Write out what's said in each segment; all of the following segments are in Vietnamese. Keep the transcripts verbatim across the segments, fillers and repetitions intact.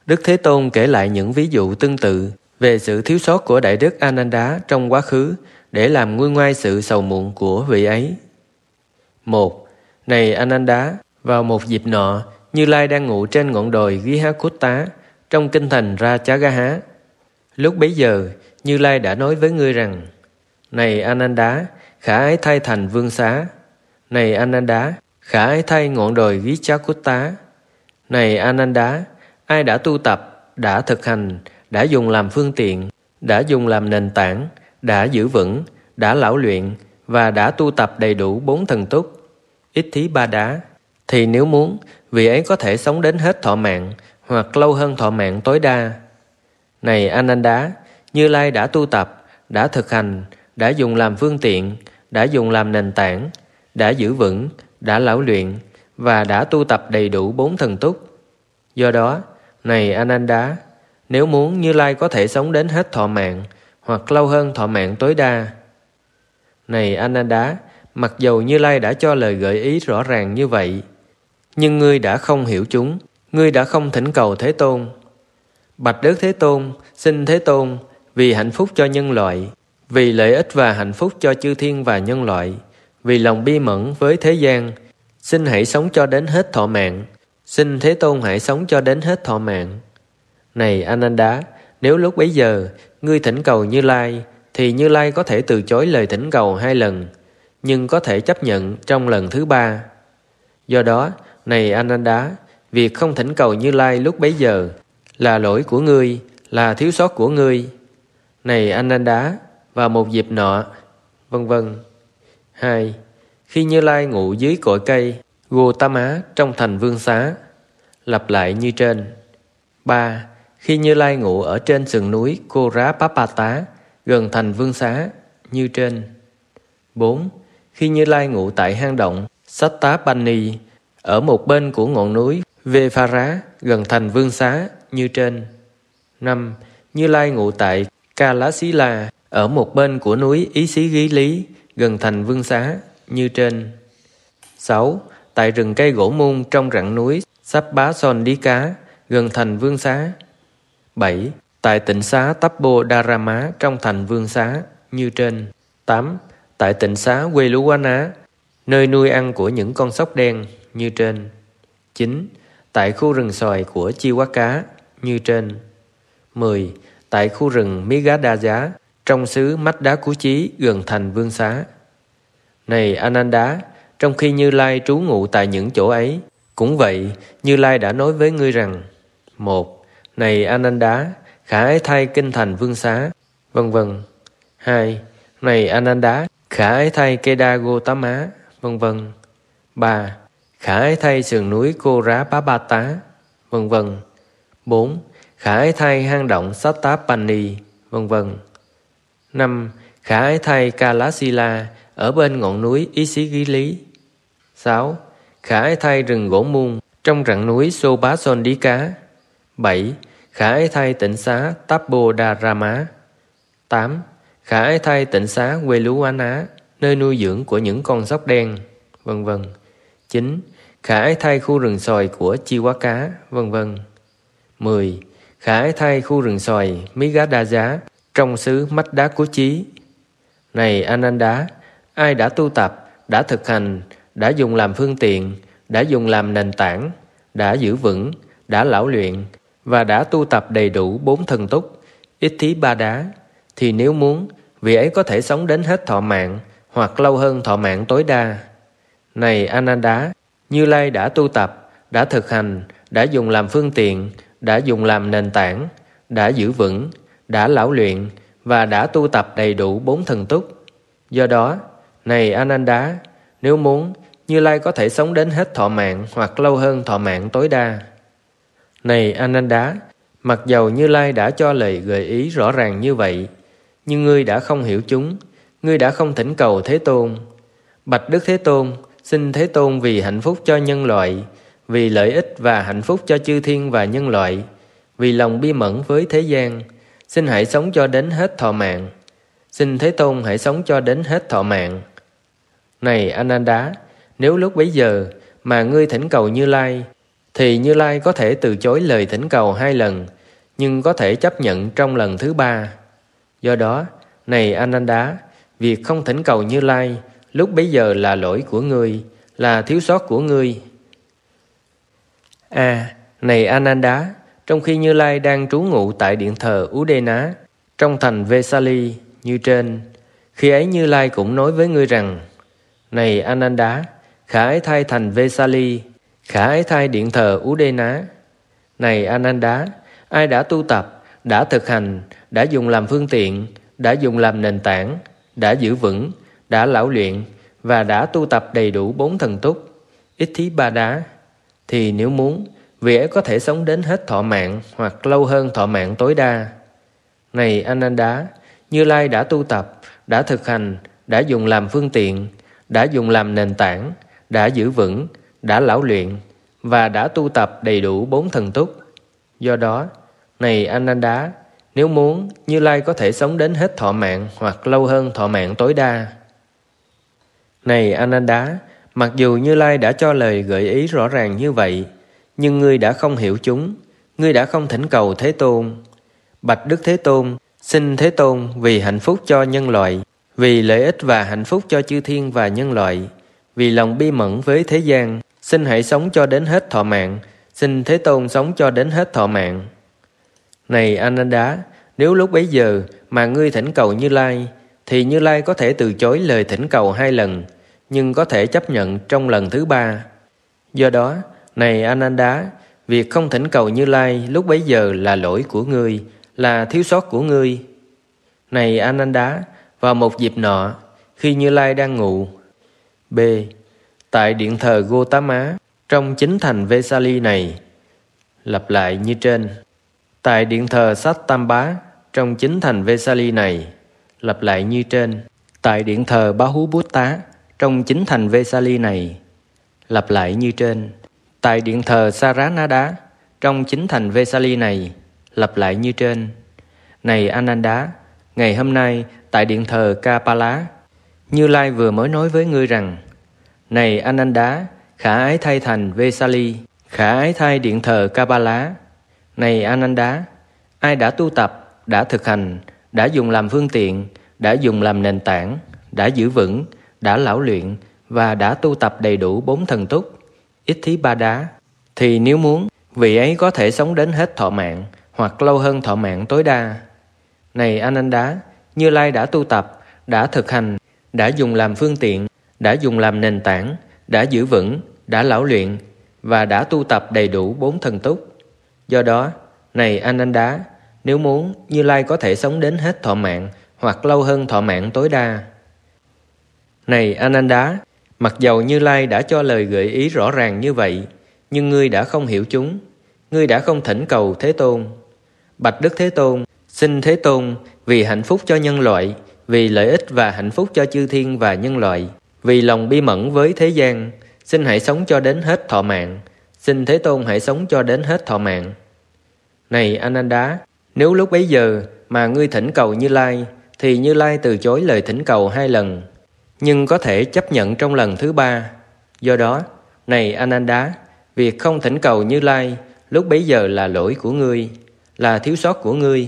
Đức Thế Tôn kể lại những ví dụ tương tự về sự thiếu sót của Đại Đức Ananda trong quá khứ để làm nguôi ngoai sự sầu muộn của vị ấy. Một. Này Ananda, vào một dịp nọ, Như Lai đang ngủ trên ngọn đồi Gihakutta trong kinh thành Rajagaha. Lúc bấy giờ, Như Lai đã nói với ngươi rằng: Này Ananda, khả ái thay thành vương xá. Này Ananda, khả ái thay ngọn đồi Gihakutta. Này Ananda, ai đã tu tập, đã thực hành, đã dùng làm phương tiện, đã dùng làm nền tảng, đã giữ vững, đã lão luyện và đã tu tập đầy đủ bốn thần túc, ít thí ba đá, thì nếu muốn, vị ấy có thể sống đến hết thọ mạng hoặc lâu hơn thọ mạng tối đa. Này Ananda, Như Lai đã tu tập, đã thực hành, đã dùng làm phương tiện, đã dùng làm nền tảng, đã giữ vững, đã lão luyện và đã tu tập đầy đủ bốn thần túc. Do đó, này Ananda, nếu muốn, Như Lai có thể sống đến hết thọ mạng hoặc lâu hơn thọ mạng tối đa. Này Ananda, mặc dầu Như Lai đã cho lời gợi ý rõ ràng như vậy, nhưng ngươi đã không hiểu chúng, ngươi đã không thỉnh cầu Thế Tôn. Bạch Đức Thế Tôn, xin Thế Tôn, vì hạnh phúc cho nhân loại, vì lợi ích và hạnh phúc cho chư thiên và nhân loại, vì lòng bi mẫn với thế gian, xin hãy sống cho đến hết thọ mạng. Xin Thế Tôn hãy sống cho đến hết thọ mạng. Này Ananda, nếu lúc bấy giờ ngươi thỉnh cầu Như Lai, thì Như Lai có thể từ chối lời thỉnh cầu hai lần, nhưng có thể chấp nhận trong lần thứ ba. Do đó, này Ananda, việc không thỉnh cầu Như Lai lúc bấy giờ là lỗi của ngươi, là thiếu sót của ngươi. Này Ananda, vào một dịp nọ, vân vân. Hai. Khi Như Lai ngủ dưới cội cây Gotama trong thành Vương Xá, lặp lại như trên. Ba. Khi Như Lai ngủ ở trên sườn núi Korapapata gần thành Vương Xá, như trên. Bốn. Khi Như Lai ngủ tại hang động Sattapani ở một bên của ngọn núi Vefara gần thành Vương Xá, như trên. Năm. Như Lai ngủ tại Kalasila ở một bên của núi Ý Xí Gí Lý gần thành Vương Xá, như trên. Sáu. Tại rừng cây gỗ mung trong rặng núi Sappasondika gần thành Vương Xá. Bảy. Tại tịnh xá Tappodharama trong thành Vương Xá, như trên. Tám. Tại tịnh xá Veluwana, nơi nuôi ăn của những con sóc đen, như trên. Chín. Tại khu rừng xoài của Chiwaka, như trên. Mười. Tại khu rừng Migadaya trong xứ Madhya Chí gần thành Vương Xá. Này Ananda, trong khi Như Lai trú ngụ tại những chỗ ấy, cũng vậy, Như Lai đã nói với ngươi rằng: Một. Này Ananda, khả ái thay kinh thành Vương Xá, vân vân. Hai. Này Ananda, khả ái thay Keda Gotama, vân vân. Ba. Khả ái thay sườn núi Korapapata, vân vân. Bốn. Khả ái thay hang động Sattapani, vân vân. Năm. Khả ái thay Kalasila ở bên ngọn núi Isigili. Sáu. Khả ái thay rừng gỗ muôn trong rặng núi Sobasondika. Bảy. Khả ái thay tịnh xá Tappodharama. Tám. Khả ái thay tịnh xá Veluwana, nơi nuôi dưỡng của những con sóc đen, vân vân. Chín. Khả ái thay khu rừng xoài của Chiwaka, vân vân. Mười. Khả ái thay khu rừng xoài Migadaya trong xứ Madhya Chí. Này Ananda, ai đã tu tập, đã thực hành, đã dùng làm phương tiện, đã dùng làm nền tảng, đã giữ vững, đã lão luyện và đã tu tập đầy đủ bốn thần túc, ít thí ba đá, thì nếu muốn, vị ấy có thể sống đến hết thọ mạng hoặc lâu hơn thọ mạng tối đa. Này Ananda, Như Lai đã tu tập, đã thực hành, đã dùng làm phương tiện, đã dùng làm nền tảng, đã giữ vững, đã lão luyện và đã tu tập đầy đủ bốn thần túc. Do đó, này Ananda, nếu muốn, Như Lai có thể sống đến hết thọ mạng hoặc lâu hơn thọ mạng tối đa. Này Ananda, mặc dầu Như Lai đã cho lời gợi ý rõ ràng như vậy, nhưng ngươi đã không hiểu chúng, ngươi đã không thỉnh cầu Thế Tôn. Bạch Đức Thế Tôn, xin Thế Tôn vì hạnh phúc cho nhân loại, vì lợi ích và hạnh phúc cho chư thiên và nhân loại, vì lòng bi mẫn với thế gian, xin hãy sống cho đến hết thọ mạng. Xin Thế Tôn hãy sống cho đến hết thọ mạng. Này Ananda, nếu lúc bấy giờ mà ngươi thỉnh cầu Như Lai, thì Như Lai có thể từ chối lời thỉnh cầu hai lần, nhưng có thể chấp nhận trong lần thứ ba. Do đó, này Ananda, việc không thỉnh cầu Như Lai lúc bấy giờ là lỗi của ngươi, là thiếu sót của ngươi. A. À, này Ananda, trong khi Như Lai đang trú ngụ tại điện thờ Udena trong thành Vesali như trên, khi ấy Như Lai cũng nói với ngươi rằng: này Ananda, khả ái thai thành Vesali, khả ái thai điện thờ Udena. Này Ananda, ai đã tu tập, đã thực hành, đã dùng làm phương tiện, đã dùng làm nền tảng, đã giữ vững, đã lão luyện và đã tu tập đầy đủ bốn thần túc, ít thí ba đá, thì nếu muốn, vị ấy có thể sống đến hết thọ mạng hoặc lâu hơn thọ mạng tối đa. Này Ananda, Như Lai đã tu tập, đã thực hành, đã dùng làm phương tiện, đã dùng làm nền tảng, đã giữ vững, đã lão luyện và đã tu tập đầy đủ bốn thần túc. Do đó, này Ananda, nếu muốn, Như Lai có thể sống đến hết thọ mạng hoặc lâu hơn thọ mạng tối đa. Này Ananda, mặc dù Như Lai đã cho lời gợi ý rõ ràng như vậy, nhưng ngươi đã không hiểu chúng, ngươi đã không thỉnh cầu Thế Tôn. Bạch Đức Thế Tôn, xin Thế Tôn vì hạnh phúc cho nhân loại, vì lợi ích và hạnh phúc cho chư thiên và nhân loại, vì lòng bi mẫn với thế gian, xin hãy sống cho đến hết thọ mạng, xin Thế Tôn sống cho đến hết thọ mạng. Này Ananda, nếu lúc bấy giờ mà ngươi thỉnh cầu Như Lai, thì Như Lai có thể từ chối lời thỉnh cầu hai lần, nhưng có thể chấp nhận trong lần thứ ba. Do đó, này Ananda, việc không thỉnh cầu Như Lai lúc bấy giờ là lỗi của ngươi, là thiếu sót của ngươi. Này Ananda, vào một dịp nọ, khi Như Lai đang ngủ B. tại điện thờ Gotama trong chính thành Vesali này, lặp lại như trên. Tại điện thờ Sattambá trong chính thành Vesali này, lặp lại như trên. Tại điện thờ Bahubutta trong chính thành Vesali này, lặp lại như trên. Tại điện thờ Saranada trong chính thành Vesali này, lặp lại như trên. Này Ananda, ngày hôm nay tại điện thờ Kapala, Như Lai vừa mới nói với ngươi rằng: này Ananda, khả ái thay thành Vesali, khả ái thay điện thờ Kapala. Này Ananda, ai đã tu tập, đã thực hành, đã dùng làm phương tiện, đã dùng làm nền tảng, đã giữ vững, đã lão luyện và đã tu tập đầy đủ bốn thần túc, ít thí ba đá, thì nếu muốn, vị ấy có thể sống đến hết thọ mạng hoặc lâu hơn thọ mạng tối đa. Này Ananda, Như Lai đã tu tập, đã thực hành, đã dùng làm phương tiện, đã dùng làm nền tảng, đã giữ vững, đã lão luyện và đã tu tập đầy đủ bốn thần túc. Do đó, này Ananda, nếu muốn, Như Lai có thể sống đến hết thọ mạng hoặc lâu hơn thọ mạng tối đa. Này Ananda, mặc dầu Như Lai đã cho lời gợi ý rõ ràng như vậy, nhưng ngươi đã không hiểu chúng, ngươi đã không thỉnh cầu Thế Tôn. Bạch Đức Thế Tôn, xin Thế Tôn vì hạnh phúc cho nhân loại, vì lợi ích và hạnh phúc cho chư thiên và nhân loại, vì lòng bi mẫn với thế gian, xin hãy sống cho đến hết thọ mạng, xin Thế Tôn hãy sống cho đến hết thọ mạng. Này Ananda, nếu lúc bấy giờ mà ngươi thỉnh cầu Như Lai, thì Như Lai từ chối lời thỉnh cầu hai lần, nhưng có thể chấp nhận trong lần thứ ba. Do đó, này Ananda, việc không thỉnh cầu Như Lai lúc bấy giờ là lỗi của ngươi, là thiếu sót của ngươi.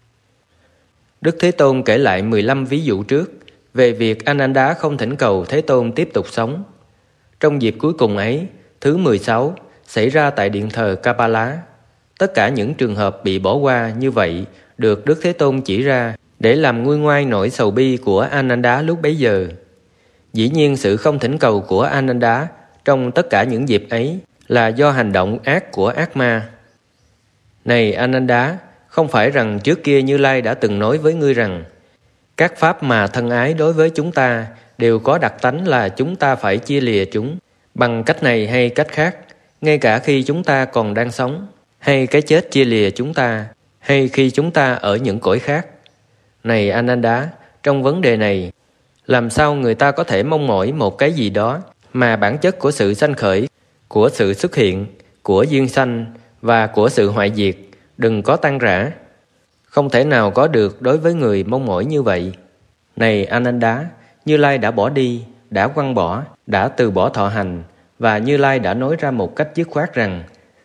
Đức Thế Tôn kể lại mười lăm ví dụ trước về việc Ananda không thỉnh cầu Thế Tôn tiếp tục sống. Trong dịp cuối cùng ấy, thứ mười sáu, xảy ra tại điện thờ Kapala. Tất cả những trường hợp bị bỏ qua như vậy được Đức Thế Tôn chỉ ra để làm nguôi ngoai nỗi sầu bi của Ananda lúc bấy giờ. Dĩ nhiên sự không thỉnh cầu của Ananda trong tất cả những dịp ấy là do hành động ác của ác ma. Này Ananda, không phải rằng trước kia Như Lai đã từng nói với ngươi rằng các pháp mà thân ái đối với chúng ta đều có đặc tánh là chúng ta phải chia lìa chúng bằng cách này hay cách khác, ngay cả khi chúng ta còn đang sống, hay cái chết chia lìa chúng ta, hay khi chúng ta ở những cõi khác. Này Ananda, trong vấn đề này, làm sao người ta có thể mong mỏi một cái gì đó mà bản chất của sự sanh khởi, của sự xuất hiện, của duyên sanh và của sự hoại diệt đừng có tan rã? Không thể nào có được đối với người mong mỏi như vậy. Này Ananda, Như Lai đã bỏ đi, đã quăng bỏ, đã từ bỏ thọ hành, và Như Lai đã nói ra một cách dứt khoát rằng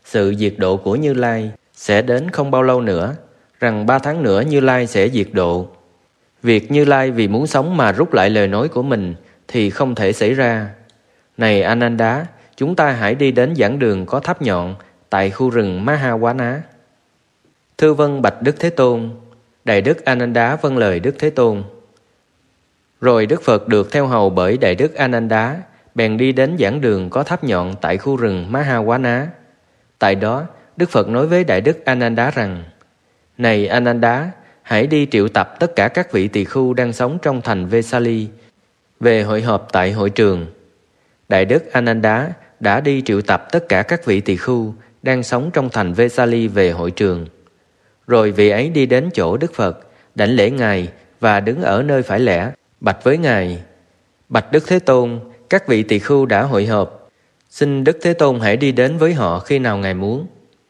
sự diệt độ của Như Lai sẽ đến không bao lâu nữa, rằng ba tháng nữa Như Lai sẽ diệt độ. Việc Như Lai vì muốn sống mà rút lại lời nói của mình thì không thể xảy ra. Này Ananda, chúng ta hãy đi đến giảng đường có tháp nhọn tại khu rừng Mahawana. Thưa vâng bạch Đức Thế Tôn. Đại Đức Ananda vâng lời Đức Thế Tôn. Rồi Đức Phật được theo hầu bởi Đại Đức Ananda, bèn đi đến giảng đường có tháp nhọn tại khu rừng Mahawana. Tại đó, Đức Phật nói với Đại Đức Ananda rằng: Này Ananda, hãy đi triệu tập tất cả các vị tỳ khưu đang sống trong thành Vesali về hội họp tại hội trường. Đại Đức Ananda đã đi triệu tập tất cả các vị tỳ khưu đang sống trong thành Vesali về hội trường. Rồi vị ấy đi đến chỗ Đức Phật, đảnh lễ Ngài và đứng ở nơi phải lẽ, bạch với Ngài: Bạch Đức Thế Tôn, các vị tỳ khưu đã hội họp, xin Đức Thế Tôn hãy đi đến với họ khi nào Ngài muốn.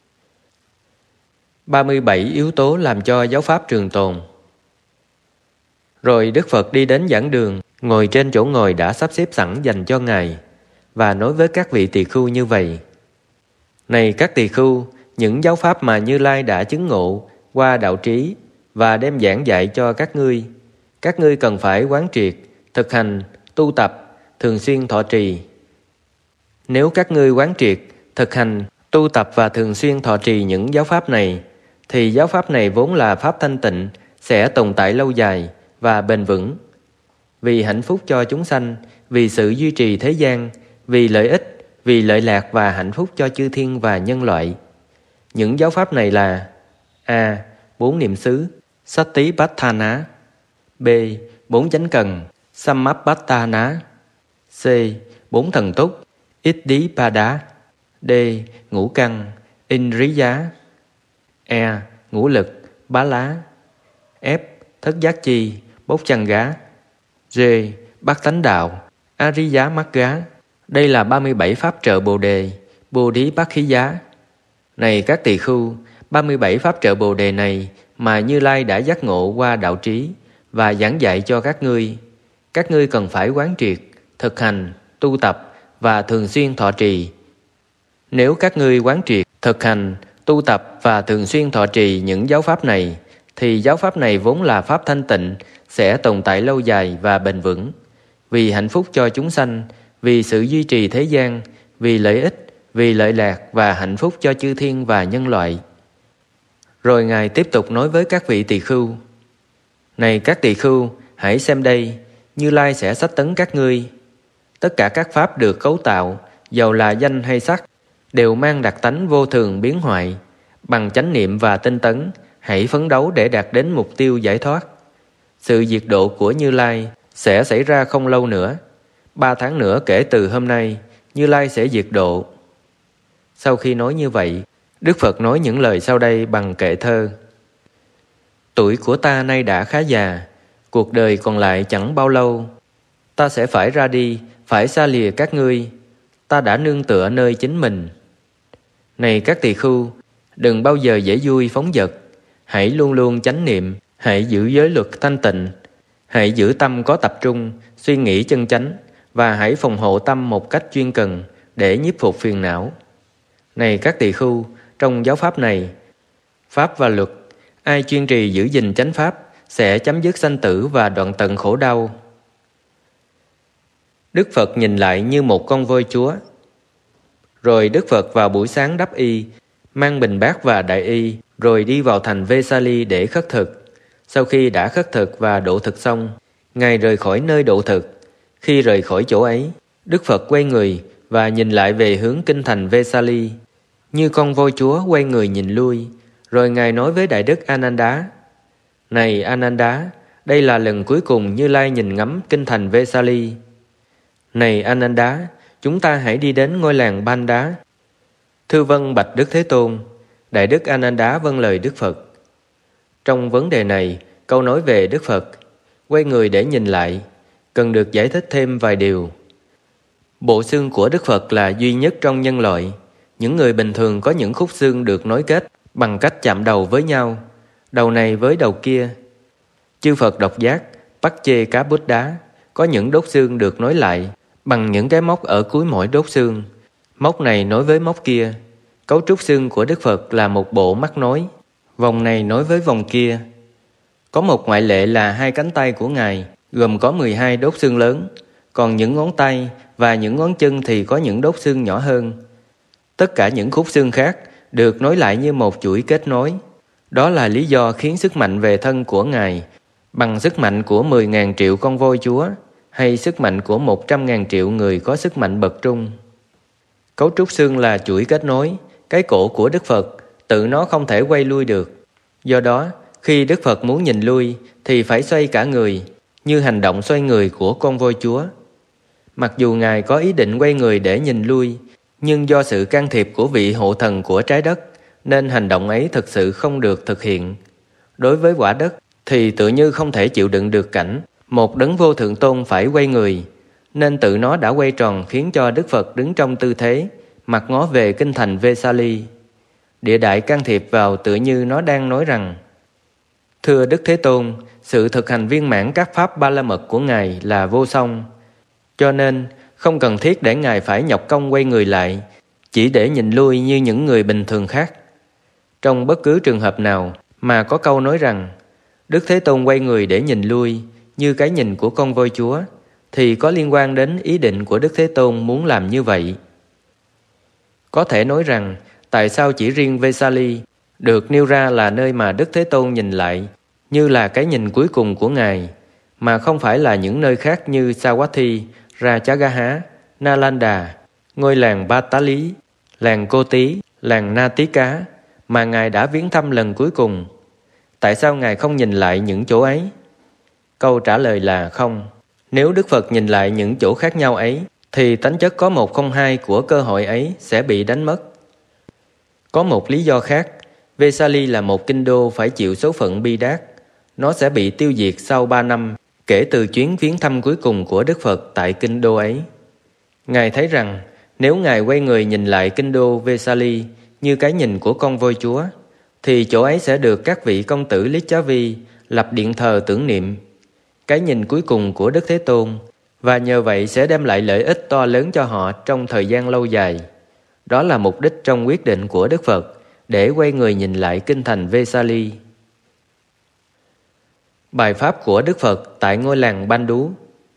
ba mươi bảy yếu tố làm cho giáo pháp trường tồn. Rồi Đức Phật đi đến giảng đường, ngồi trên chỗ ngồi đã sắp xếp sẵn dành cho Ngài, và nói với các vị tỳ khưu như vậy: Này các tỳ khưu, những giáo pháp mà Như Lai đã chứng ngộ qua đạo trí và đem giảng dạy cho các ngươi, các ngươi cần phải quán triệt, thực hành, tu tập, thường xuyên thọ trì. Nếu các ngươi quán triệt, thực hành, tu tập và thường xuyên thọ trì những giáo pháp này, thì giáo pháp này vốn là pháp thanh tịnh, sẽ tồn tại lâu dài và bền vững. Vì hạnh phúc cho chúng sanh, vì sự duy trì thế gian, vì lợi ích, vì lợi lạc và hạnh phúc cho chư thiên và nhân loại. Những giáo pháp này là: A. Bốn niệm xứ Satipatthana. B. Bốn chánh cần Samappatthana. C. Bốn thần túc Iddhipada. D. Ngũ căn Indriya. E. Ngũ lực Bá lá. F. Thất giác chi Bốc chăn gá. G. Bát tánh đạo Ariya Magga. Đây là ba mươi bảy pháp trợ Bồ Đề, Bodhipakkhiyá. Này các tỳ khưu, ba mươi bảy pháp trợ Bồ Đề này mà Như Lai đã giác ngộ qua đạo trí và giảng dạy cho các ngươi, các ngươi cần phải quán triệt, thực hành, tu tập và thường xuyên thọ trì. Nếu các ngươi quán triệt, thực hành, tu tập và thường xuyên thọ trì những giáo pháp này, thì giáo pháp này vốn là pháp thanh tịnh, sẽ tồn tại lâu dài và bền vững, vì hạnh phúc cho chúng sanh, vì sự duy trì thế gian, vì lợi ích, vì lợi lạc và hạnh phúc cho chư thiên và nhân loại. Rồi Ngài tiếp tục nói với các vị tỳ khưu: Này các tỳ khưu, hãy xem đây, Như Lai sẽ sách tấn các ngươi. Tất cả các pháp được cấu tạo, dầu là danh hay sắc, đều mang đặc tánh vô thường biến hoại. Bằng chánh niệm và tinh tấn, hãy phấn đấu để đạt đến mục tiêu giải thoát. Sự diệt độ của Như Lai sẽ xảy ra không lâu nữa. Ba tháng nữa kể từ hôm nay, Như Lai sẽ diệt độ. Sau khi nói như vậy, Đức Phật nói những lời sau đây bằng kệ thơ: Tuổi của ta nay đã khá già, cuộc đời còn lại chẳng bao lâu. Ta sẽ phải ra đi, phải xa lìa các ngươi. Ta đã nương tựa nơi chính mình. Này các tỳ khưu, đừng bao giờ dễ vui phóng dật. Hãy luôn luôn chánh niệm, hãy giữ giới luật thanh tịnh. Hãy giữ tâm có tập trung, suy nghĩ chân chánh, và hãy phòng hộ tâm một cách chuyên cần để nhiếp phục phiền não. Này các tỳ khưu, trong giáo pháp này, pháp và luật, ai chuyên trì giữ gìn chánh pháp sẽ chấm dứt sanh tử và đoạn tận khổ đau. Đức Phật nhìn lại như một con voi chúa. Rồi Đức Phật vào buổi sáng đắp y, mang bình bát và đại y, rồi đi vào thành Vesali để khất thực. Sau khi đã khất thực và độ thực xong, Ngài rời khỏi nơi độ thực. Khi rời khỏi chỗ ấy, Đức Phật quay người và nhìn lại về hướng kinh thành Vesali, như con voi chúa quay người nhìn lui. Rồi Ngài nói với Đại Đức Ananda: Này Ananda, đây là lần cuối cùng Như Lai nhìn ngắm kinh thành Vesali. Này Ananda, chúng ta hãy đi đến ngôi làng Banda. Thưa vâng bạch Đức Thế Tôn. Đại Đức Ananda vâng lời Đức Phật. Trong vấn đề này, câu nói về Đức Phật quay người để nhìn lại cần được giải thích thêm vài điều. Bộ xương của Đức Phật là duy nhất trong nhân loại. Những người bình thường có những khúc xương được nối kết bằng cách chạm đầu với nhau, đầu này với đầu kia. Chư Phật độc giác, Bắt Chê Cá Bút Đá, có những đốt xương được nối lại bằng những cái móc ở cuối mỗi đốt xương. Móc này nối với móc kia. Cấu trúc xương của Đức Phật là một bộ mắt nối, vòng này nối với vòng kia. Có một ngoại lệ là hai cánh tay của Ngài gồm có mười hai đốt xương lớn, còn những ngón tay và những ngón chân thì có những đốt xương nhỏ hơn. Tất cả những khúc xương khác được nối lại như một chuỗi kết nối. Đó là lý do khiến sức mạnh về thân của Ngài bằng sức mạnh của mười ngàn triệu con voi Chúa hay sức mạnh của một trăm ngàn triệu người có sức mạnh bậc trung. Cấu trúc xương là chuỗi kết nối. Cái cổ của Đức Phật tự nó không thể quay lui được. Do đó, khi Đức Phật muốn nhìn lui thì phải xoay cả người, như hành động xoay người của con voi Chúa. Mặc dù Ngài có ý định quay người để nhìn lui, nhưng do sự can thiệp của vị hộ thần của trái đất, nên hành động ấy thực sự không được thực hiện. Đối với quả đất thì tự như không thể chịu đựng được cảnh một đấng vô thượng tôn phải quay người, nên tự nó đã quay tròn khiến cho Đức Phật đứng trong tư thế mặt ngó về kinh thành Vesali. Địa đại can thiệp vào tựa như nó đang nói rằng: Thưa Đức Thế Tôn, sự thực hành viên mãn các pháp ba la mật của Ngài là vô song, cho nên không cần thiết để Ngài phải nhọc công quay người lại chỉ để nhìn lui như những người bình thường khác. Trong bất cứ trường hợp nào mà có câu nói rằng Đức Thế Tôn quay người để nhìn lui như cái nhìn của con voi Chúa, thì có liên quan đến ý định của Đức Thế Tôn muốn làm như vậy. Có thể nói rằng tại sao chỉ riêng Vesali được nêu ra là nơi mà Đức Thế Tôn nhìn lại như là cái nhìn cuối cùng của Ngài, mà không phải là những nơi khác như Savatthi, Rajagaha, Nalanda, ngôi làng Batali, làng Cô Tí, làng Na Tí Cá mà Ngài đã viếng thăm lần cuối cùng. Tại sao Ngài không nhìn lại những chỗ ấy? Câu trả lời là không. Nếu Đức Phật nhìn lại những chỗ khác nhau ấy, thì tánh chất có một không hai của cơ hội ấy sẽ bị đánh mất. Có một lý do khác, Vesali là một kinh đô phải chịu số phận bi đát. Nó sẽ bị tiêu diệt sau ba năm kể từ chuyến viếng thăm cuối cùng của Đức Phật tại kinh đô ấy. Ngài thấy rằng nếu Ngài quay người nhìn lại kinh đô Vesali như cái nhìn của con voi Chúa, thì chỗ ấy sẽ được các vị công tử Lichavi lập điện thờ tưởng niệm, cái nhìn cuối cùng của Đức Thế Tôn, và nhờ vậy sẽ đem lại lợi ích to lớn cho họ trong thời gian lâu dài. Đó là mục đích trong quyết định của Đức Phật để quay người nhìn lại kinh thành Vesali. Bài pháp của Đức Phật tại ngôi làng Ban Đú.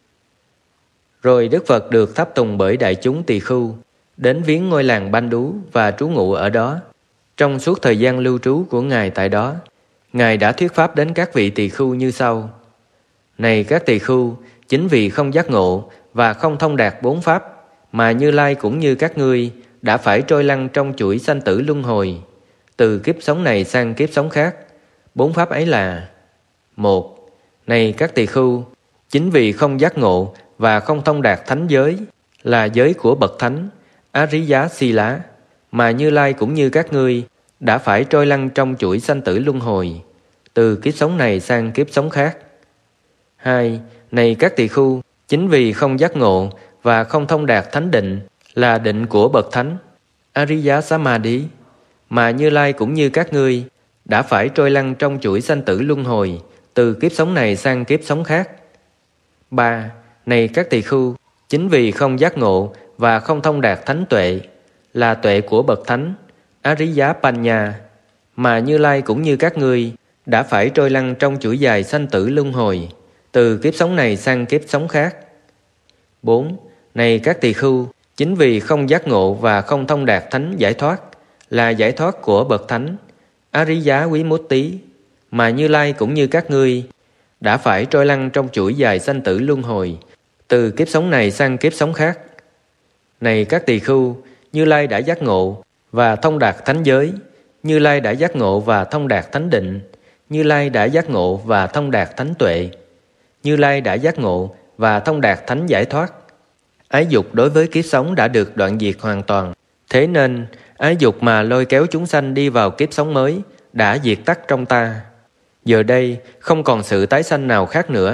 Rồi Đức Phật được tháp tùng bởi đại chúng tỳ khưu, đến viếng ngôi làng Ban Đú và trú ngụ ở đó. Trong suốt thời gian lưu trú của Ngài tại đó, Ngài đã thuyết pháp đến các vị tỳ khưu như sau: Này các tỳ khưu, chính vì không giác ngộ và không thông đạt bốn pháp, mà Như Lai cũng như các ngươi đã phải trôi lăn trong chuỗi sanh tử luân hồi, từ kiếp sống này sang kiếp sống khác. Bốn pháp ấy là: Một. Này các tỳ khưu, chính vì không giác ngộ và không thông đạt thánh giới, là giới của bậc thánh Ariya Sila, mà Như Lai cũng như các ngươi đã phải trôi lăn trong chuỗi sanh tử luân hồi, từ kiếp sống này sang kiếp sống khác. Hai. Này các tỳ khưu, chính vì không giác ngộ và không thông đạt thánh định, là định của bậc thánh Ariya Samadhi, mà Như Lai cũng như các ngươi đã phải trôi lăn trong chuỗi sanh tử luân hồi, từ kiếp sống này sang kiếp sống khác. Ba. Này các tỳ khưu, chính vì không giác ngộ và không thông đạt thánh tuệ, là tuệ của bậc thánh Ariya Panya, mà Như Lai cũng như các ngươi đã phải trôi lăn trong chuỗi dài sanh tử luân hồi, từ kiếp sống này sang kiếp sống khác. Bốn. Này các tỳ khưu, chính vì không giác ngộ và không thông đạt thánh giải thoát, là giải thoát của bậc thánh Ariya Vimutti, mà Như Lai cũng như các ngươi đã phải trôi lăn trong chuỗi dài sanh tử luân hồi, từ kiếp sống này sang kiếp sống khác. Này các tỳ khưu, Như Lai đã giác ngộ và thông đạt thánh giới, Như Lai đã giác ngộ và thông đạt thánh định, Như Lai đã giác ngộ và thông đạt thánh tuệ, Như Lai đã giác ngộ và thông đạt thánh giải thoát. Ái dục đối với kiếp sống đã được đoạn diệt hoàn toàn. Thế nên, ái dục mà lôi kéo chúng sanh đi vào kiếp sống mới đã diệt tắt trong ta. Giờ đây không còn sự tái sanh nào khác nữa.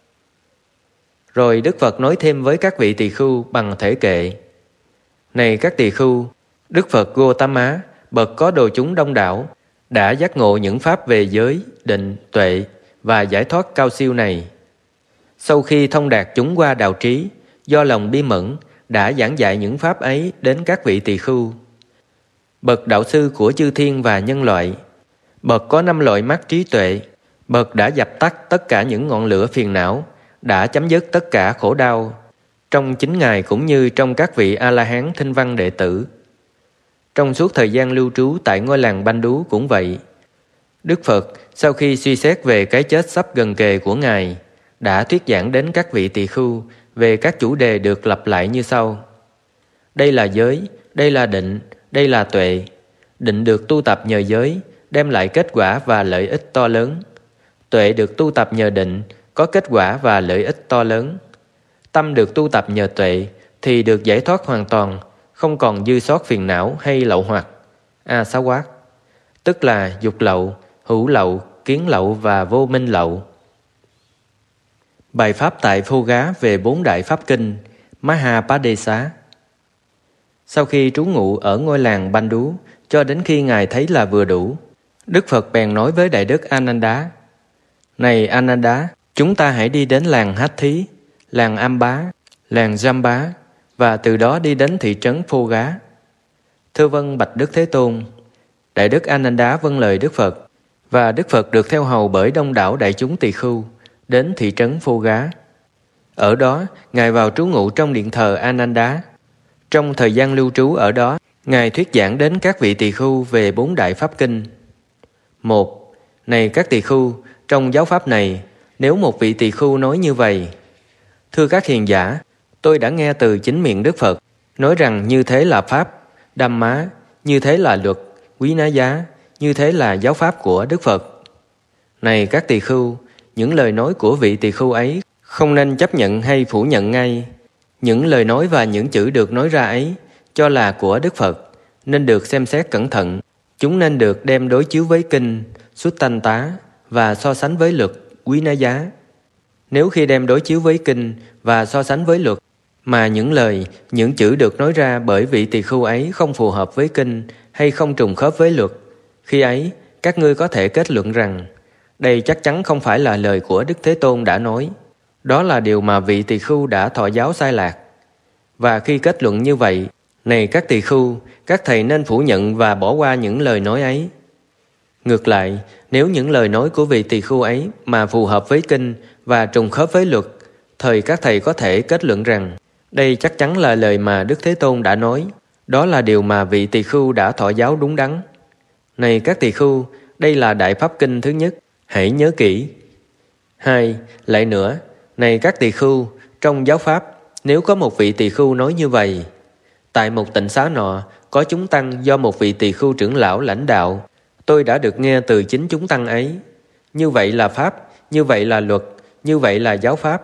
Rồi Đức Phật nói thêm với các vị tỳ khưu bằng thể kệ: Này các tỳ khưu, Đức Phật Gotama, bậc có đồ chúng đông đảo, đã giác ngộ những pháp về giới, định, tuệ và giải thoát cao siêu này. Sau khi thông đạt chúng qua đạo trí, do lòng bi mẫn đã giảng dạy những pháp ấy đến các vị tỳ khưu. bậc đạo sư của chư thiên và nhân loại, bậc có năm loại mắt trí tuệ, bậc đã dập tắt tất cả những ngọn lửa phiền não, đã chấm dứt tất cả khổ đau, trong chính Ngài cũng như trong các vị A-la-hán thinh văn đệ tử. Trong suốt thời gian lưu trú tại ngôi làng Banh Đú cũng vậy. Đức Phật sau khi suy xét về cái chết sắp gần kề của Ngài, đã thuyết giảng đến các vị tỳ khưu về các chủ đề được lặp lại như sau. Đây là giới, đây là định, đây là tuệ. Định được tu tập nhờ giới, đem lại kết quả và lợi ích to lớn. Tuệ được tu tập nhờ định, có kết quả và lợi ích to lớn. Tâm được tu tập nhờ tuệ thì được giải thoát hoàn toàn, không còn dư sót phiền não hay lậu hoặc, a xá quát, tức là dục lậu, hữu lậu, kiến lậu và vô minh lậu. Bài pháp tại Phô Gá về bốn đại pháp kinh Mahapadesa. Sau khi trú ngụ ở ngôi làng Banh Đú cho đến khi Ngài thấy là vừa đủ, Đức Phật bèn nói với Đại Đức Ananda: Này Ananda, chúng ta hãy đi đến làng Hát Thí, làng Am Bá, làng Giam Bá, và từ đó đi đến thị trấn Phô Gá. Thưa vâng bạch Đức Thế Tôn. Đại Đức Ananda vâng lời Đức Phật, và Đức Phật được theo hầu bởi đông đảo đại chúng tỳ khưu đến thị trấn Phô Gá. Ở đó, Ngài vào trú ngụ trong điện thờ Ananda. Trong thời gian lưu trú ở đó, Ngài thuyết giảng đến các vị tỳ khưu về bốn đại pháp kinh. Một. Này các tỳ khưu, trong giáo pháp này, nếu một vị tỳ khưu nói như vậy: Thưa các hiền giả, tôi đã nghe từ chính miệng Đức Phật nói rằng như thế là pháp, Đam Má, như thế là luật, Quý Ná Giá, như thế là giáo pháp của Đức Phật. Này các tỳ khưu, những lời nói của vị tỳ khưu ấy không nên chấp nhận hay phủ nhận ngay. Những lời nói và những chữ được nói ra ấy cho là của Đức Phật, nên được xem xét cẩn thận. Chúng nên được đem đối chiếu với kinh Suttanta và so sánh với luật Quý Ná Giá. Nếu khi đem đối chiếu với kinh và so sánh với luật mà những lời, những chữ được nói ra bởi vị tỳ khưu ấy không phù hợp với kinh hay không trùng khớp với luật, khi ấy các ngươi có thể kết luận rằng đây chắc chắn không phải là lời của Đức Thế Tôn đã nói. Đó là điều mà vị tỳ khưu đã thọ giáo sai lạc. Và khi kết luận như vậy, này các tỳ khưu, các thầy nên phủ nhận và bỏ qua những lời nói ấy. Ngược lại, nếu những lời nói của vị tỳ khưu ấy mà phù hợp với kinh và trùng khớp với luật, thời các thầy có thể kết luận rằng đây chắc chắn là lời mà Đức Thế Tôn đã nói. Đó là điều mà vị tỳ khưu đã thọ giáo đúng đắn. Này các tỳ khưu, đây là đại pháp kinh thứ nhất, hãy nhớ kỹ. Hai. Lại nữa, này các tỳ khưu, trong giáo pháp, nếu có một vị tỳ khưu nói như vậy: Tại một tịnh xá nọ, có chúng tăng do một vị tỳ khưu trưởng lão lãnh đạo, tôi đã được nghe từ chính chúng tăng ấy. Như vậy là pháp, như vậy là luật, như vậy là giáo pháp.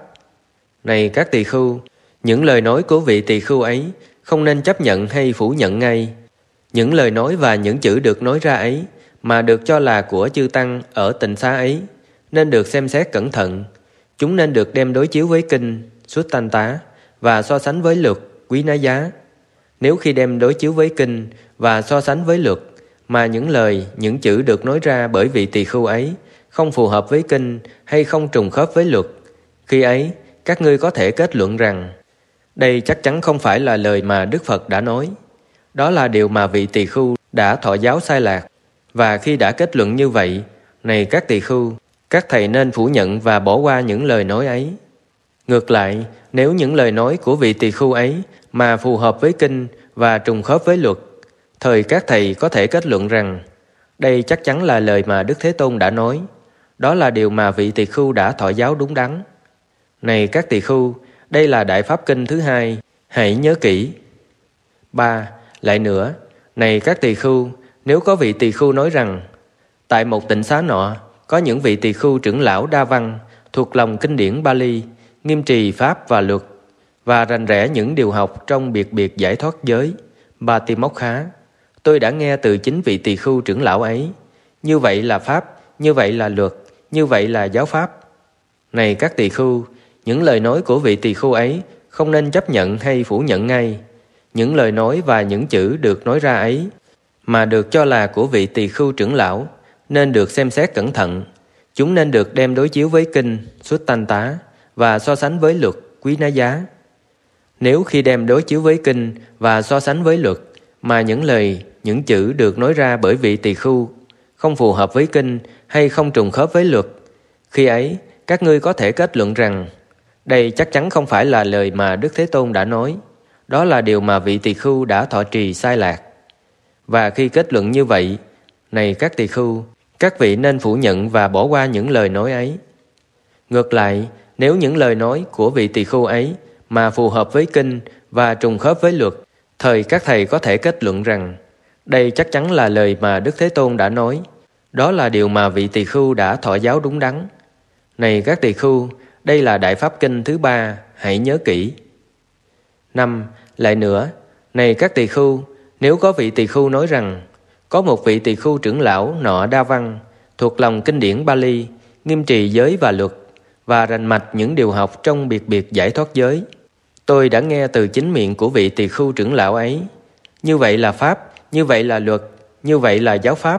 Này các tỳ khưu, những lời nói của vị tỳ khưu ấy không nên chấp nhận hay phủ nhận ngay. Những lời nói và những chữ được nói ra ấy mà được cho là của chư tăng ở tịnh xá ấy nên được xem xét cẩn thận. Chúng nên được đem đối chiếu với kinh Suttanta và so sánh với luật Quý Ná Giá. Nếu khi đem đối chiếu với kinh và so sánh với luật mà những lời, những chữ được nói ra bởi vị tỳ khưu ấy không phù hợp với kinh hay không trùng khớp với luật, khi ấy các ngươi có thể kết luận rằng đây chắc chắn không phải là lời mà Đức Phật đã nói. Đó là điều mà vị tỳ khưu đã thọ giáo sai lạc. Và khi đã kết luận như vậy, này các tỳ khưu, các thầy nên phủ nhận và bỏ qua những lời nói ấy. Ngược lại, nếu những lời nói của vị tỳ khưu ấy mà phù hợp với kinh và trùng khớp với luật, thời các thầy có thể kết luận rằng đây chắc chắn là lời mà Đức Thế Tôn đã nói. Đó là điều mà vị tỳ khưu đã thọ giáo đúng đắn. Này các tỳ khưu, đây là đại pháp kinh thứ hai, hãy nhớ kỹ. Ba. Lại nữa, này các tỳ khưu, nếu có vị tỳ khưu nói rằng tại một tịnh xá nọ, có những vị tỳ khưu trưởng lão đa văn thuộc lòng kinh điển Bali, nghiêm trì pháp và luật, và rành rẽ những điều học trong biệt biệt giải thoát giới Batimokha, tôi đã nghe từ chính vị tỳ khưu trưởng lão ấy. Như vậy là pháp, như vậy là luật, như vậy là giáo pháp. Này các tỳ khưu, những lời nói của vị tỳ khưu ấy không nên chấp nhận hay phủ nhận ngay. Những lời nói và những chữ được nói ra ấy mà được cho là của vị tỳ khưu trưởng lão nên được xem xét cẩn thận. Chúng nên được đem đối chiếu với kinh Suttanta và so sánh với luật Quý Ná Giá. Nếu khi đem đối chiếu với kinh và so sánh với luật mà những lời, những chữ được nói ra bởi vị tỳ khưu không phù hợp với kinh hay không trùng khớp với luật, khi ấy các ngươi có thể kết luận rằng đây chắc chắn không phải là lời mà Đức Thế Tôn đã nói, đó là điều mà vị tỳ khưu đã thọ trì sai lạc. Và khi kết luận như vậy, này các tỳ khưu, các vị nên phủ nhận và bỏ qua những lời nói ấy. Ngược lại, nếu những lời nói của vị tỳ khưu ấy mà phù hợp với kinh và trùng khớp với luật, thời các thầy có thể kết luận rằng đây chắc chắn là lời mà Đức Thế Tôn đã nói, đó là điều mà vị tỳ khưu đã thọ giáo đúng đắn. Này các tỳ khưu, đây là Đại Pháp Kinh thứ ba, hãy nhớ kỹ. Năm. Lại nữa, này các tỳ khưu, nếu có vị tỳ khưu nói rằng có một vị tỳ khưu trưởng lão nọ đa văn, thuộc lòng kinh điển Bali, nghiêm trì giới và luật, và rành mạch những điều học trong biệt biệt giải thoát giới. Tôi đã nghe từ chính miệng của vị tỳ khưu trưởng lão ấy. Như vậy là pháp, như vậy là luật, như vậy là giáo pháp.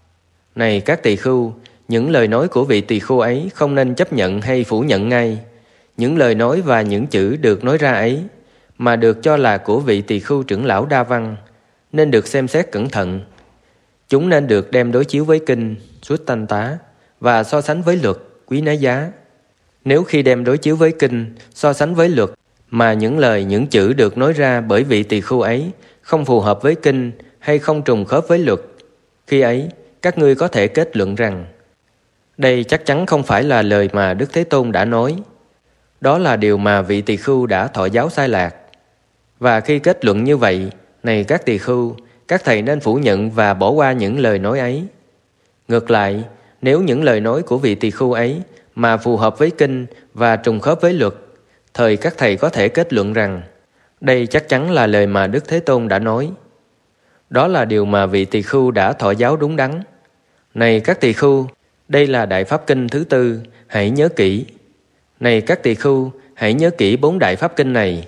Này các tỳ khưu, những lời nói của vị tỳ khưu ấy không nên chấp nhận hay phủ nhận ngay. Những lời nói và những chữ được nói ra ấy, mà được cho là của vị tỳ khưu trưởng lão đa văn, nên được xem xét cẩn thận. Chúng nên được đem đối chiếu với kinh, Suttanta, và so sánh với luật, Quý Ná Giá. Nếu khi đem đối chiếu với kinh, so sánh với luật, mà những lời, những chữ được nói ra bởi vị tỳ khưu ấy không phù hợp với kinh hay không trùng khớp với luật, khi ấy các ngươi có thể kết luận rằng đây chắc chắn không phải là lời mà Đức Thế Tôn đã nói, đó là điều mà vị tỳ khưu đã thọ giáo sai lạc. Và khi kết luận như vậy, này các tỳ khưu, các thầy nên phủ nhận và bỏ qua những lời nói ấy. Ngược lại, nếu những lời nói của vị tỳ khưu ấy mà phù hợp với kinh và trùng khớp với luật, thời các thầy có thể kết luận rằng đây chắc chắn là lời mà Đức Thế Tôn đã nói, đó là điều mà vị tỳ khưu đã thọ giáo đúng đắn. Này các tỳ khưu, đây là Đại Pháp Kinh thứ tư, hãy nhớ kỹ. Này các tỳ khưu, hãy nhớ kỹ bốn Đại Pháp Kinh này.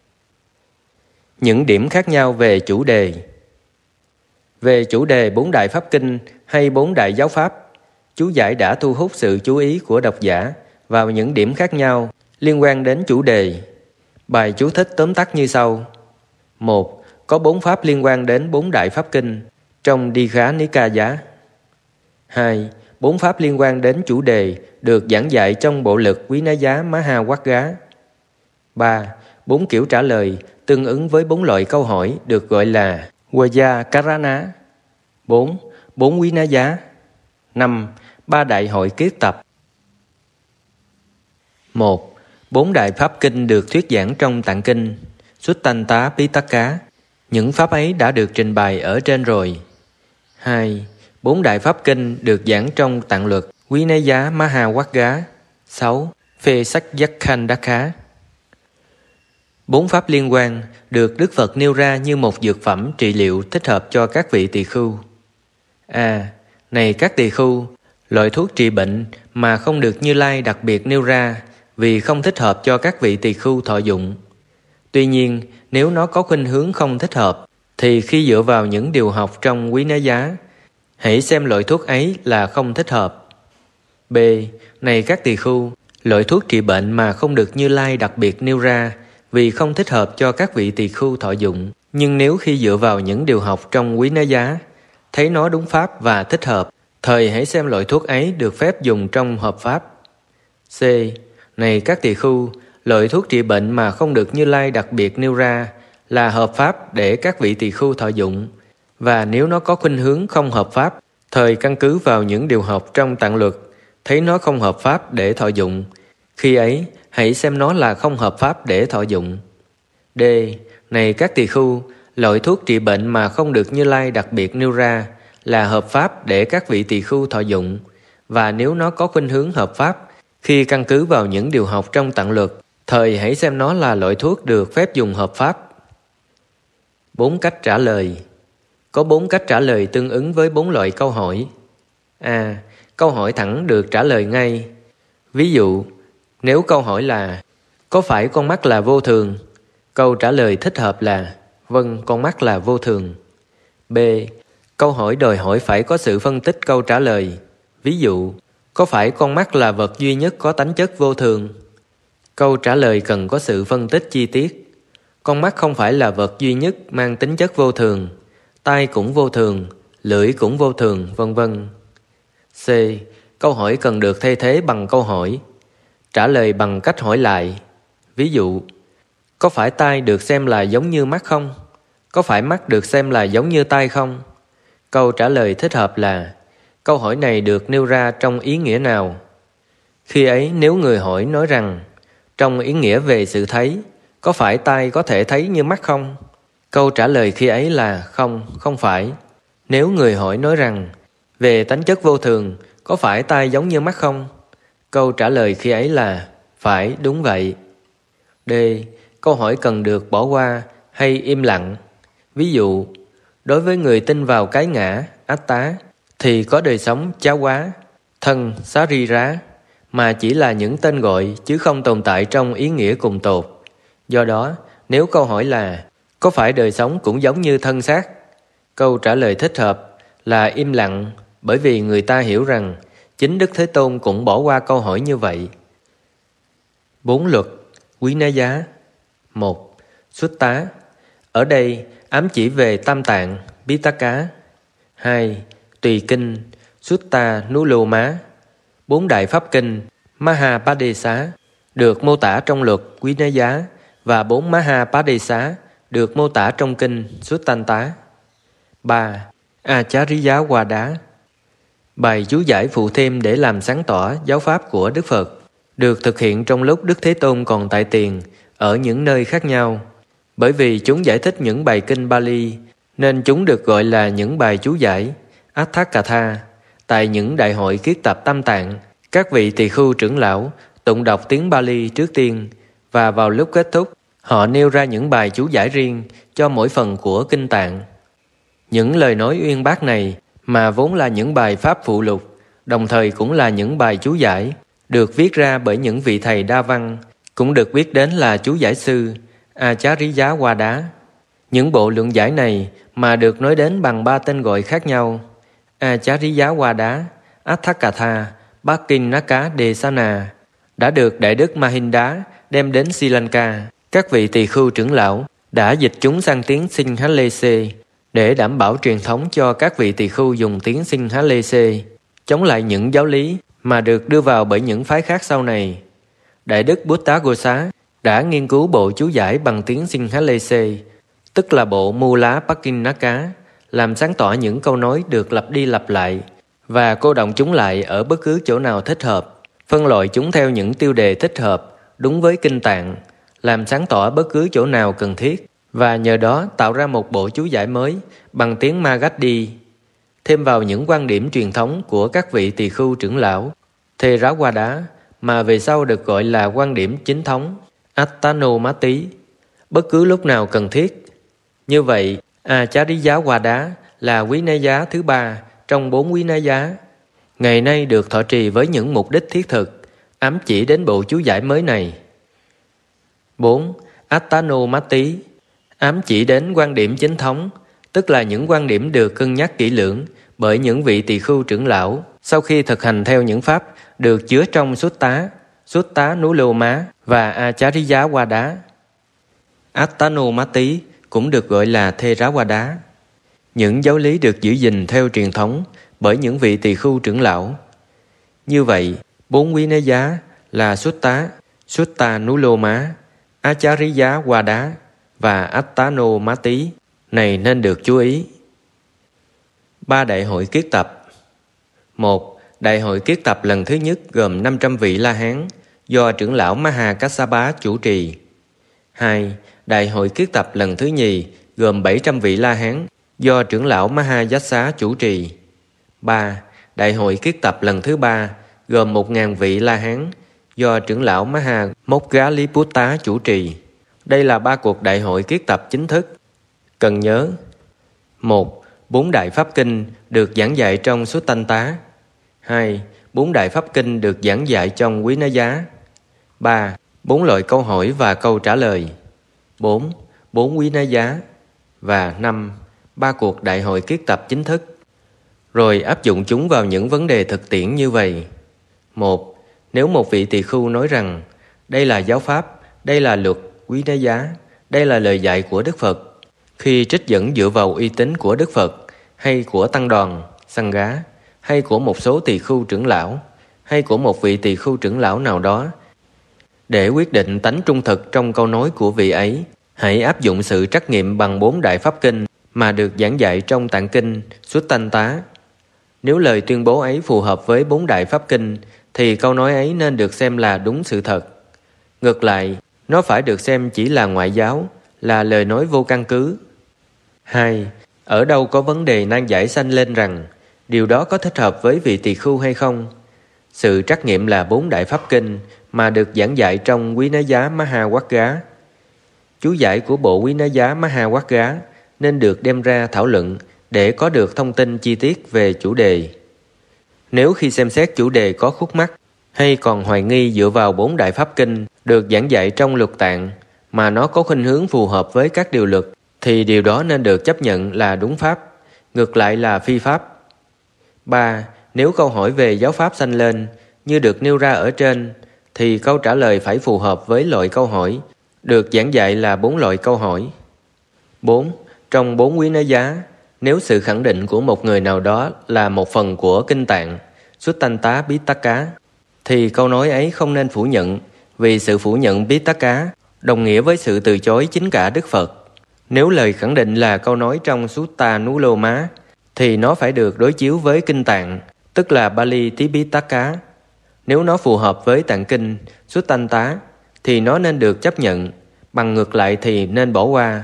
Những điểm khác nhau về chủ đề. Về chủ đề bốn Đại Pháp Kinh hay bốn Đại Giáo Pháp, chú giải đã thu hút sự chú ý của độc giả vào những điểm khác nhau liên quan đến chủ đề. Bài chú thích tóm tắt như sau. Một. Có bốn pháp liên quan đến bốn Đại Pháp Kinh trong Digha Nikaya. Hai. Bốn pháp liên quan đến chủ đề được giảng dạy trong bộ lực Quý Ná Giá Mahawagga. Ba. Bốn kiểu trả lời tương ứng với bốn loại câu hỏi được gọi là Vyakarana. Bốn. Bốn Quý Ná Giá. Năm. Ba đại hội kết tập. Một. Bốn đại pháp kinh được thuyết giảng trong tạng kinh Suttanta Pitaka. Những pháp ấy đã được trình bày ở trên rồi. Hai. Bốn đại pháp kinh được giảng trong tạng luật Vinaya Mahawagga. Sáu. Phê sắc Yakkhandaka. Bốn pháp liên quan được Đức Phật nêu ra như một dược phẩm trị liệu thích hợp cho các vị tỳ khưu. A. Này các tỳ khưu, loại thuốc trị bệnh mà không được Như Lai đặc biệt nêu ra vì không thích hợp cho các vị tỳ khưu thọ dụng. Tuy nhiên, nếu nó có khuynh hướng không thích hợp, thì khi dựa vào những điều học trong Quý Ná Giá, hãy xem loại thuốc ấy là không thích hợp. B. Này các tỳ khưu, loại thuốc trị bệnh mà không được Như Lai đặc biệt nêu ra vì không thích hợp cho các vị tỳ khưu thọ dụng. Nhưng nếu khi dựa vào những điều học trong Quý Ná Giá, thấy nó đúng pháp và thích hợp, thời hãy xem loại thuốc ấy được phép dùng trong hợp pháp. C. Này các tỳ khưu, loại thuốc trị bệnh mà không được Như Lai đặc biệt nêu ra là hợp pháp để các vị tỳ khưu thọ dụng. Và nếu nó có khuynh hướng không hợp pháp, thời căn cứ vào những điều học trong tạng luật, thấy nó không hợp pháp để thọ dụng, khi ấy hãy xem nó là không hợp pháp để thọ dụng. D. Này các tỳ khưu, loại thuốc trị bệnh mà không được Như Lai đặc biệt nêu ra là hợp pháp để các vị tỳ khưu thọ dụng, và nếu nó có khuynh hướng hợp pháp, khi căn cứ vào những điều học trong tạng luật, thời hãy xem nó là loại thuốc được phép dùng hợp pháp. Bốn cách trả lời. Có bốn cách trả lời tương ứng với bốn loại câu hỏi. A. Câu hỏi thẳng được trả lời ngay. Ví dụ, nếu câu hỏi là có phải con mắt là vô thường? Câu trả lời thích hợp là vâng, con mắt là vô thường. B. Câu hỏi đòi hỏi phải có sự phân tích câu trả lời. Ví dụ, có phải con mắt là vật duy nhất có tánh chất vô thường? Câu trả lời cần có sự phân tích chi tiết. Con mắt không phải là vật duy nhất mang tính chất vô thường. tai cũng vô thường, lưỡi cũng vô thường, vân vân. C. Câu hỏi cần được thay thế bằng câu hỏi. Trả lời bằng cách hỏi lại. Ví dụ, có phải tai được xem là giống như mắt không? Có phải mắt được xem là giống như tai không? Câu trả lời thích hợp là: câu hỏi này được nêu ra trong ý nghĩa nào? Khi ấy nếu người hỏi nói rằng trong ý nghĩa về sự thấy, có phải tai có thể thấy như mắt không? Câu trả lời khi ấy là không, không phải. Nếu người hỏi nói rằng về tánh chất vô thường, có phải tai giống như mắt không? Câu trả lời khi ấy là phải, đúng vậy. D. Câu hỏi cần được bỏ qua hay im lặng. Ví dụ, đối với người tin vào cái ngã, ách tá, thì có đời sống cháo hóa, thân, xá ri rá, mà chỉ là những tên gọi chứ không tồn tại trong ý nghĩa cùng tột. Do đó, nếu câu hỏi là có phải đời sống cũng giống như thân xác? Câu trả lời thích hợp là im lặng, bởi vì người ta hiểu rằng chính Đức Thế Tôn cũng bỏ qua câu hỏi như vậy. Bốn luật quý ná giá. Một. Xuất tá. Ở đây ám chỉ về Tam Tạng, Pitaka. Hai. Tùy kinh, Sutta Nuloma. Bốn đại pháp kinh, Mahapadesa, được mô tả trong luật quý ná giá, và bốn Mahapadesa được mô tả trong kinh Suttanta. Ba. Acariya Wada. Bài chú giải phụ thêm để làm sáng tỏ giáo pháp của Đức Phật, được thực hiện trong lúc Đức Thế Tôn còn tại tiền ở những nơi khác nhau. Bởi vì chúng giải thích những bài kinh Bali, nên chúng được gọi là những bài chú giải Atthakatha. Tại những đại hội kiết tập Tam Tạng, các vị tỳ khưu trưởng lão tụng đọc tiếng Bali trước tiên, và vào lúc kết thúc, họ nêu ra những bài chú giải riêng cho mỗi phần của kinh tạng. Những lời nói uyên bác này, mà vốn là những bài pháp phụ lục, đồng thời cũng là những bài chú giải, được viết ra bởi những vị thầy đa văn, cũng được biết đến là chú giải sư Acariya Wada. Những bộ luận giải này mà được nói đến bằng ba tên gọi khác nhau: Acariya Wada, Atthakatha, Bhaktinaka Desana, đã được Đại Đức Mahinda đem đến Sri Lanka. Các vị tỳ khưu trưởng lão đã dịch chúng sang tiếng Sinhalese để đảm bảo truyền thống cho các vị tỳ khưu dùng tiếng Sinhalese, chống lại những giáo lý mà được đưa vào bởi những phái khác sau này. Đại Đức Buddhaghosa đã nghiên cứu bộ chú giải bằng tiếng Sinhalese, tức là bộ Mula Pakinaka, làm sáng tỏ những câu nói được lặp đi lặp lại và cô động chúng lại ở bất cứ chỗ nào thích hợp, phân loại chúng theo những tiêu đề thích hợp đúng với kinh tạng, làm sáng tỏ bất cứ chỗ nào cần thiết, và nhờ đó tạo ra một bộ chú giải mới bằng tiếng Magadhi, thêm vào những quan điểm truyền thống của các vị tỳ khưu trưởng lão Theravada, mà về sau được gọi là quan điểm chính thống Attanomati, bất cứ lúc nào cần thiết. Như vậy, Acariya Wada là quý ná giá thứ ba trong bốn quý ná giá. Ngày nay được thọ trì với những mục đích thiết thực, ám chỉ đến bộ chú giải mới này. Bốn. Attanomati, ám chỉ đến quan điểm chính thống, tức là những quan điểm được cân nhắc kỹ lưỡng bởi những vị tỳ khưu trưởng lão sau khi thực hành theo những pháp được chứa trong Sutta, Sutta Nuloma và Acariya Wada. Attanomati cũng được gọi là Theravada, những giáo lý được giữ gìn theo truyền thống bởi những vị tỳ khưu trưởng lão. Như vậy, bốn quý ná giá là Sutta, Sutta Nuloma, Acariya Wada và Attanomati này nên được chú ý. Ba đại hội kiết tập. Một. Đại hội kiết tập lần thứ nhất gồm năm trăm vị La Hán do trưởng lão Maha Kassapa chủ trì. Hai. Đại hội kiết tập lần thứ nhì gồm bảy trăm vị La Hán do trưởng lão Maha Yassa chủ trì. Ba. Đại hội kiết tập lần thứ ba gồm một nghìn vị La Hán do trưởng lão Maha Moggalliputta chủ trì. Đây là ba cuộc đại hội kiết tập chính thức. Cần nhớ: một. Bốn đại pháp kinh được giảng dạy trong Suttanta. Hai. Bốn đại pháp kinh được giảng dạy trong quý ná giá. Ba. Bốn loại câu hỏi và câu trả lời. Bốn. Bốn quý ná giá. Và năm. Ba cuộc đại hội kiết tập chính thức. Rồi áp dụng chúng vào những vấn đề thực tiễn như vậy. Một. Nếu một vị tỳ khưu nói rằng đây là giáo pháp, đây là luật quý ná giá, đây là lời dạy của Đức Phật, Khi trích dẫn dựa vào uy tín của Đức Phật, hay của Tăng đoàn, Sangha, hay của một số tỳ khưu trưởng lão, hay của một vị tỳ khưu trưởng lão nào đó, để quyết định tánh trung thực trong câu nói của vị ấy, hãy áp dụng sự trắc nghiệm bằng bốn đại pháp kinh mà được giảng dạy trong tạng kinh Suttanta. Nếu lời tuyên bố ấy phù hợp với bốn đại pháp kinh, thì câu nói ấy nên được xem là đúng sự thật. Ngược lại, nó phải được xem chỉ là ngoại giáo, là lời nói vô căn cứ. Hai, ở đâu có vấn đề nan giải sanh lên rằng điều đó có thích hợp với vị tỳ khưu hay không? Sự trắc nghiệm là bốn đại pháp kinh mà được giảng dạy trong Quý Ná Giá Mahawagga. Chú giải của bộ Quý Ná Giá Mahawagga nên được đem ra thảo luận để có được thông tin chi tiết về chủ đề. Nếu khi xem xét chủ đề có khúc mắc hay còn hoài nghi dựa vào bốn đại pháp kinh được giảng dạy trong luật tạng mà nó có khuynh hướng phù hợp với các điều luật, thì điều đó nên được chấp nhận là đúng pháp, ngược lại là phi pháp. Ba, nếu câu hỏi về giáo pháp sanh lên như được nêu ra ở trên, thì câu trả lời phải phù hợp với loại câu hỏi được giảng dạy là bốn loại câu hỏi. Bốn, trong bốn quý ná giá, nếu sự khẳng định của một người nào đó là một phần của kinh tạng Suttanta Pitaka, thì câu nói ấy không nên phủ nhận, vì sự phủ nhận Pitaka đồng nghĩa với sự từ chối chính cả Đức Phật. Nếu lời khẳng định là câu nói trong Sutta Nuloma, thì nó phải được đối chiếu với kinh tạng, tức là Pali Tipitaka. Nếu nó phù hợp với tạng kinh Suttanta, thì nó nên được chấp nhận, bằng ngược lại thì nên bỏ qua.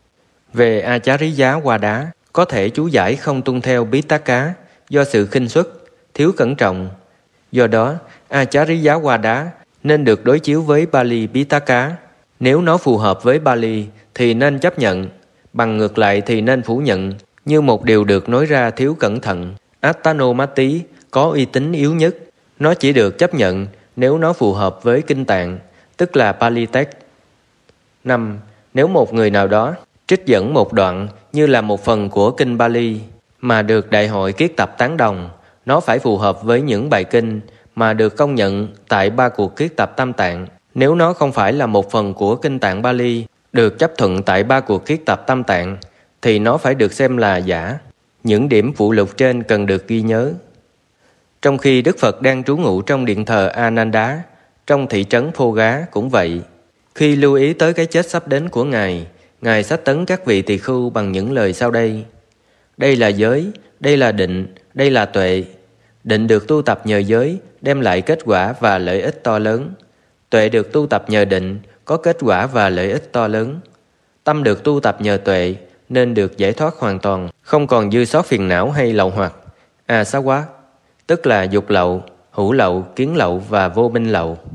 Về Acariya Wada, có thể chú giải không tuân theo Pitaka do sự khinh suất, thiếu cẩn trọng. Do đó, Acariya Wada nên được đối chiếu với Pali Pitaka. Nếu nó phù hợp với Pali thì nên chấp nhận, bằng ngược lại thì nên phủ nhận, như một điều được nói ra thiếu cẩn thận. Attanomati có uy tín yếu nhất. Nó chỉ được chấp nhận nếu nó phù hợp với kinh tạng, tức là Pali Text. Năm. Nếu một người nào đó trích dẫn một đoạn như là một phần của kinh Pali mà được đại hội kiết tập tán đồng, nó phải phù hợp với những bài kinh mà được công nhận tại ba cuộc kiết tập tam tạng. Nếu nó không phải là một phần của kinh tạng Pali được chấp thuận tại ba cuộc kiết tập tam tạng, thì nó phải được xem là giả. Những điểm phụ lục trên cần được ghi nhớ. Trong khi Đức Phật đang trú ngụ trong điện thờ Ananda, trong thị trấn Phô Gá cũng vậy. Khi lưu ý tới cái chết sắp đến của Ngài, Ngài xách tấn các vị tỳ khưu bằng những lời sau đây. Đây là giới, đây là định, đây là tuệ. Định được tu tập nhờ giới, đem lại kết quả và lợi ích to lớn. Tuệ được tu tập nhờ định, có kết quả và lợi ích to lớn. Tâm được tu tập nhờ tuệ, nên được giải thoát hoàn toàn, không còn dư sót phiền não hay lậu hoặc. À xá quá, tức là dục lậu, hữu lậu, kiến lậu và vô minh lậu.